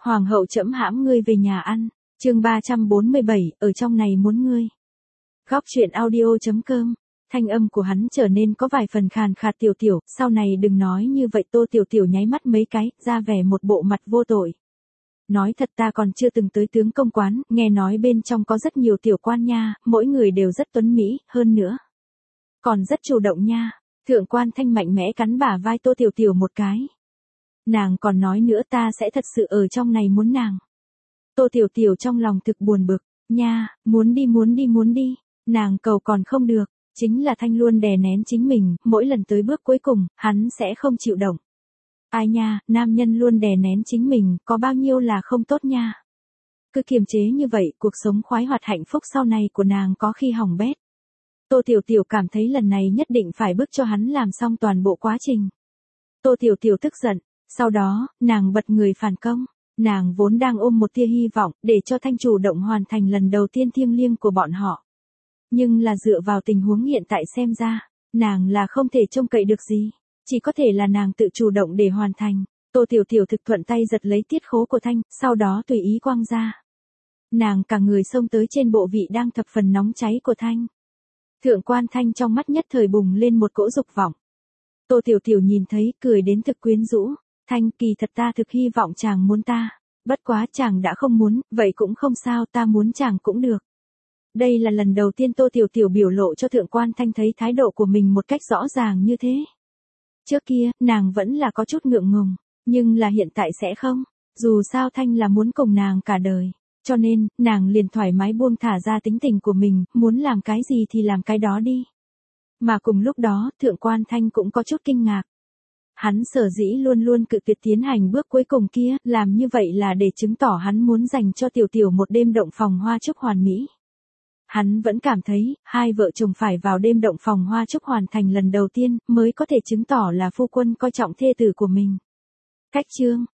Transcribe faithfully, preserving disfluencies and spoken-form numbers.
Hoàng hậu trẫm hãm ngươi về nhà ăn. Chương ba trăm bốn mươi bảy, ở trong này muốn ngươi. Góc truyện audio.com. Thanh âm của hắn trở nên có vài phần khàn khạt. Tiểu Tiểu, sau này đừng nói như vậy. Tô Tiểu Tiểu nháy mắt mấy cái, ra vẻ một bộ mặt vô tội. Nói thật ta còn chưa từng tới tướng công quán, nghe nói bên trong có rất nhiều tiểu quan nha, mỗi người đều rất tuấn mỹ, hơn nữa. Còn rất chủ động nha. Thượng quan Thanh mạnh mẽ cắn bả vai Tô Tiểu Tiểu một cái. Nàng còn nói nữa ta sẽ thật sự ở trong này muốn nàng. Tô Tiểu Tiểu trong lòng thực buồn bực, nha, muốn đi muốn đi muốn đi, nàng cầu còn không được, chính là Thanh luôn đè nén chính mình, mỗi lần tới bước cuối cùng, hắn sẽ không chịu động. Ai nha, nam nhân luôn đè nén chính mình, có bao nhiêu là không tốt nha. Cứ kiềm chế như vậy, cuộc sống khoái hoạt hạnh phúc sau này của nàng có khi hỏng bét. Tô Tiểu Tiểu cảm thấy lần này nhất định phải bức cho hắn làm xong toàn bộ quá trình. Tô Tiểu Tiểu tức giận, sau đó, nàng bật người phản công. Nàng vốn đang ôm một tia hy vọng, để cho Thanh chủ động hoàn thành lần đầu tiên thiêng liêng của bọn họ. Nhưng là dựa vào tình huống hiện tại xem ra, nàng là không thể trông cậy được gì. Chỉ có thể là nàng tự chủ động để hoàn thành. Tô Tiểu Tiểu thực thuận tay giật lấy tiết khố của Thanh, sau đó tùy ý quăng ra. Nàng cả người xông tới trên bộ vị đang thập phần nóng cháy của Thanh. Thượng quan Thanh trong mắt nhất thời bùng lên một cỗ dục vọng. Tô Tiểu Tiểu nhìn thấy, cười đến thực quyến rũ. Thanh, kỳ thật ta thực hy vọng chàng muốn ta. Bất quá chàng đã không muốn, vậy cũng không sao, ta muốn chàng cũng được. Đây là lần đầu tiên Tô Tiểu Tiểu biểu lộ cho Thượng quan Thanh thấy thái độ của mình một cách rõ ràng như thế. Trước kia, nàng vẫn là có chút ngượng ngùng, nhưng là hiện tại sẽ không. Dù sao Thanh là muốn cùng nàng cả đời. Cho nên, nàng liền thoải mái buông thả ra tính tình của mình, muốn làm cái gì thì làm cái đó đi. Mà cùng lúc đó, Thượng quan Thanh cũng có chút kinh ngạc. Hắn sở dĩ luôn luôn cự tuyệt tiến hành bước cuối cùng kia, làm như vậy là để chứng tỏ hắn muốn dành cho Tiểu Tiểu một đêm động phòng hoa chúc hoàn mỹ. Hắn vẫn cảm thấy, hai vợ chồng phải vào đêm động phòng hoa chúc hoàn thành lần đầu tiên, mới có thể chứng tỏ là phu quân coi trọng thê tử của mình. Cách chương,